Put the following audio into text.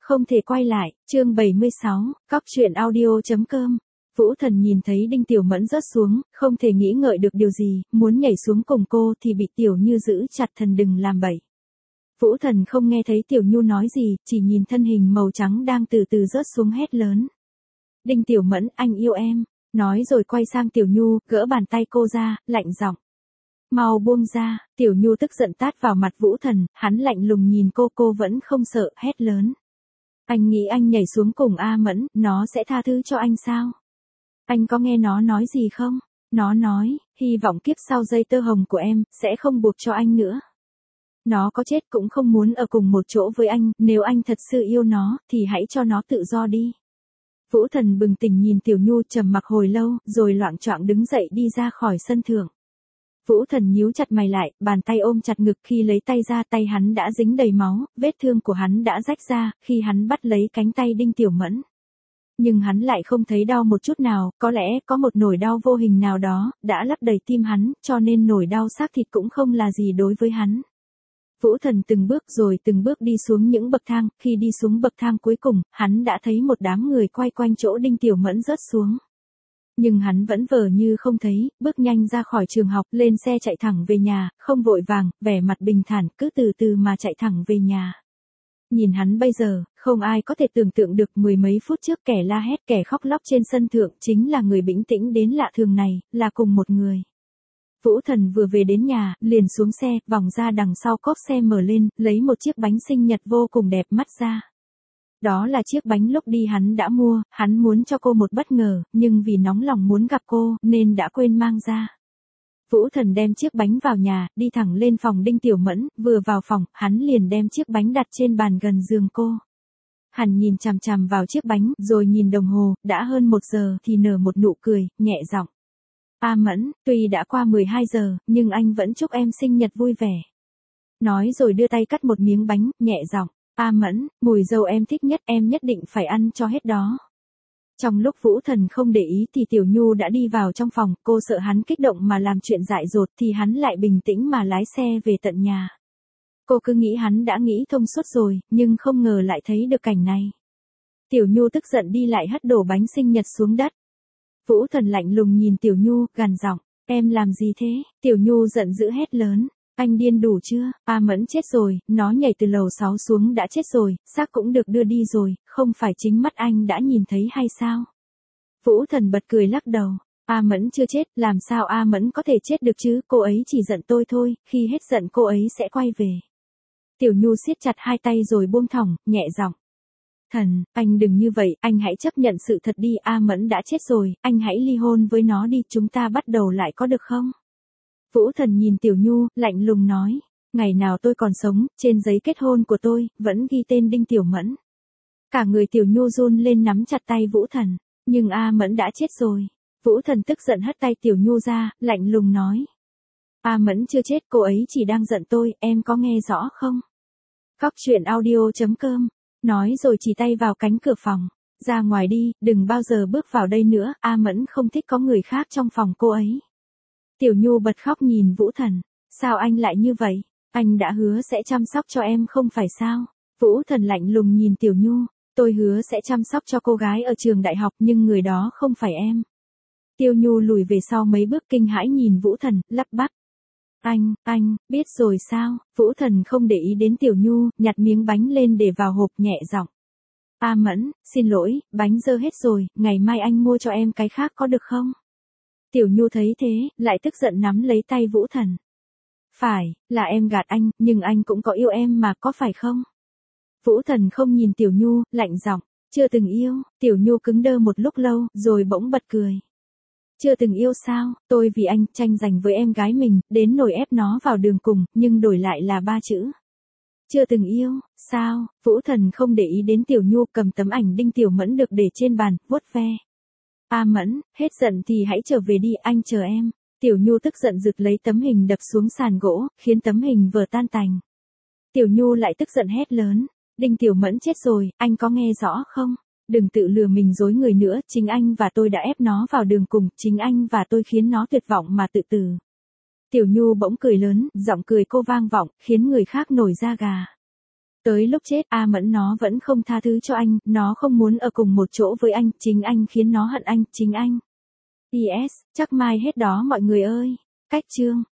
Không thể quay lại, chương 76, cóc truyện audio.com. Vũ Thần nhìn thấy Đinh Tiểu Mẫn rớt xuống, không thể nghĩ ngợi được điều gì, muốn nhảy xuống cùng cô thì bị Tiểu Như giữ chặt. Thần đừng làm bậy. Vũ Thần không nghe thấy Tiểu Nhu nói gì, chỉ nhìn thân hình màu trắng đang từ từ rớt xuống hét lớn. Đinh Tiểu Mẫn, anh yêu em. Nói rồi quay sang Tiểu Nhu, gỡ bàn tay cô ra, lạnh giọng. Mau buông ra. Tiểu Nhu tức giận tát vào mặt Vũ Thần, hắn lạnh lùng nhìn cô vẫn không sợ, hét lớn. Anh nghĩ anh nhảy xuống cùng A Mẫn, nó sẽ tha thứ cho anh sao? Anh có nghe nó nói gì không? Nó nói, hy vọng kiếp sau dây tơ hồng của em, sẽ không buộc cho anh nữa. Nó có chết cũng không muốn ở cùng một chỗ với anh, nếu anh thật sự yêu nó, thì hãy cho nó tự do đi. Vũ Thần bừng tỉnh nhìn Tiểu Nhu trầm mặc hồi lâu, rồi loạng choạng đứng dậy đi ra khỏi sân thượng. Vũ Thần nhíu chặt mày lại, bàn tay ôm chặt ngực, khi lấy tay ra tay hắn đã dính đầy máu, vết thương của hắn đã rách ra, khi hắn bắt lấy cánh tay Đinh Tiểu Mẫn. Nhưng hắn lại không thấy đau một chút nào, có lẽ có một nỗi đau vô hình nào đó, đã lấp đầy tim hắn, cho nên nỗi đau xác thịt cũng không là gì đối với hắn. Vũ Thần từng bước đi xuống những bậc thang, khi đi xuống bậc thang cuối cùng, hắn đã thấy một đám người quay quanh chỗ Đinh Tiểu Mẫn rớt xuống. Nhưng hắn vẫn vờ như không thấy, bước nhanh ra khỏi trường học, lên xe chạy thẳng về nhà, không vội vàng, vẻ mặt bình thản, cứ từ từ mà chạy thẳng về nhà. Nhìn hắn bây giờ, không ai có thể tưởng tượng được mười mấy phút trước kẻ la hét, kẻ khóc lóc trên sân thượng chính là người bình tĩnh đến lạ thường này, là cùng một người. Vũ Thần vừa về đến nhà, liền xuống xe, vòng ra đằng sau cốp xe mở lên, lấy một chiếc bánh sinh nhật vô cùng đẹp mắt ra. Đó là chiếc bánh lúc đi hắn đã mua, hắn muốn cho cô một bất ngờ, nhưng vì nóng lòng muốn gặp cô, nên đã quên mang ra. Vũ Thần đem chiếc bánh vào nhà, đi thẳng lên phòng Đinh Tiểu Mẫn, vừa vào phòng, hắn liền đem chiếc bánh đặt trên bàn gần giường cô. Hắn nhìn chằm chằm vào chiếc bánh, rồi nhìn đồng hồ, đã hơn 1 giờ thì nở một nụ cười, nhẹ giọng. A Mẫn, tuy đã qua 12 giờ, nhưng anh vẫn chúc em sinh nhật vui vẻ. Nói rồi đưa tay cắt một miếng bánh, nhẹ giọng. A Mẫn, mùi dâu em thích nhất, em nhất định phải ăn cho hết đó. Trong lúc Vũ Thần không để ý thì Tiểu Nhu đã đi vào trong phòng, cô sợ hắn kích động mà làm chuyện dại dột thì hắn lại bình tĩnh mà lái xe về tận nhà. Cô cứ nghĩ hắn đã nghĩ thông suốt rồi, nhưng không ngờ lại thấy được cảnh này. Tiểu Nhu tức giận đi lại hất đổ bánh sinh nhật xuống đất. Vũ Thần lạnh lùng nhìn Tiểu Nhu, gằn giọng, em làm gì thế? Tiểu Nhu giận dữ hét lớn. Anh điên đủ chưa? A Mẫn chết rồi, nó nhảy từ lầu 6 xuống đã chết rồi, xác cũng được đưa đi rồi, không phải chính mắt anh đã nhìn thấy hay sao? Vũ Thần bật cười lắc đầu. A Mẫn chưa chết, làm sao A Mẫn có thể chết được chứ? Cô ấy chỉ giận tôi thôi, khi hết giận cô ấy sẽ quay về. Tiểu Nhu siết chặt hai tay rồi buông thõng, nhẹ giọng. Thần, anh đừng như vậy, anh hãy chấp nhận sự thật đi, A Mẫn đã chết rồi, anh hãy ly hôn với nó đi, chúng ta bắt đầu lại có được không? Vũ Thần nhìn Tiểu Nhu, lạnh lùng nói, ngày nào tôi còn sống, trên giấy kết hôn của tôi, vẫn ghi tên Đinh Tiểu Mẫn. Cả người Tiểu Nhu run lên nắm chặt tay Vũ Thần, nhưng A Mẫn đã chết rồi. Vũ Thần tức giận hất tay Tiểu Nhu ra, lạnh lùng nói. A Mẫn chưa chết, cô ấy chỉ đang giận tôi, em có nghe rõ không? Cóc truyện audio.com. Nói rồi chỉ tay vào cánh cửa phòng. Ra ngoài đi, đừng bao giờ bước vào đây nữa, A Mẫn không thích có người khác trong phòng cô ấy. Tiểu Nhu bật khóc nhìn Vũ Thần. Sao anh lại như vậy? Anh đã hứa sẽ chăm sóc cho em không phải sao? Vũ Thần lạnh lùng nhìn Tiểu Nhu. Tôi hứa sẽ chăm sóc cho cô gái ở trường đại học nhưng người đó không phải em. Tiểu Nhu lùi về sau mấy bước kinh hãi nhìn Vũ Thần, lắp bắp. Anh, biết rồi sao? Vũ Thần không để ý đến Tiểu Nhu, nhặt miếng bánh lên để vào hộp, nhẹ giọng. A Mẫn, xin lỗi, bánh dơ hết rồi, ngày mai anh mua cho em cái khác có được không? Tiểu Nhu thấy thế, lại tức giận nắm lấy tay Vũ Thần. Phải, là em gạt anh, nhưng anh cũng có yêu em mà, có phải không? Vũ Thần không nhìn Tiểu Nhu, lạnh giọng. Chưa từng yêu. Tiểu Nhu cứng đơ một lúc lâu, rồi bỗng bật cười. Chưa từng yêu sao? Tôi vì anh tranh giành với em gái mình, đến nổi ép nó vào đường cùng, nhưng đổi lại là 3 chữ. Chưa từng yêu, sao? Vũ Thần không để ý đến Tiểu Nhu, cầm tấm ảnh Đinh Tiểu Mẫn được để trên bàn, vuốt ve. A Mẫn, hết giận thì hãy trở về đi, anh chờ em. Tiểu Nhu tức giận giật lấy tấm hình đập xuống sàn gỗ, khiến tấm hình vỡ tan tành. Tiểu Nhu lại tức giận hét lớn. Đinh Tiểu Mẫn chết rồi, anh có nghe rõ không? Đừng tự lừa mình dối người nữa, chính anh và tôi đã ép nó vào đường cùng, chính anh và tôi khiến nó tuyệt vọng mà tự tử. Tiểu Nhu bỗng cười lớn, giọng cười cô vang vọng, khiến người khác nổi da gà. Tới lúc chết A Mẫn nó vẫn không tha thứ cho anh, nó không muốn ở cùng một chỗ với anh, chính anh khiến nó hận anh, chính anh. PS, chắc mai hết đó mọi người ơi. Cách chương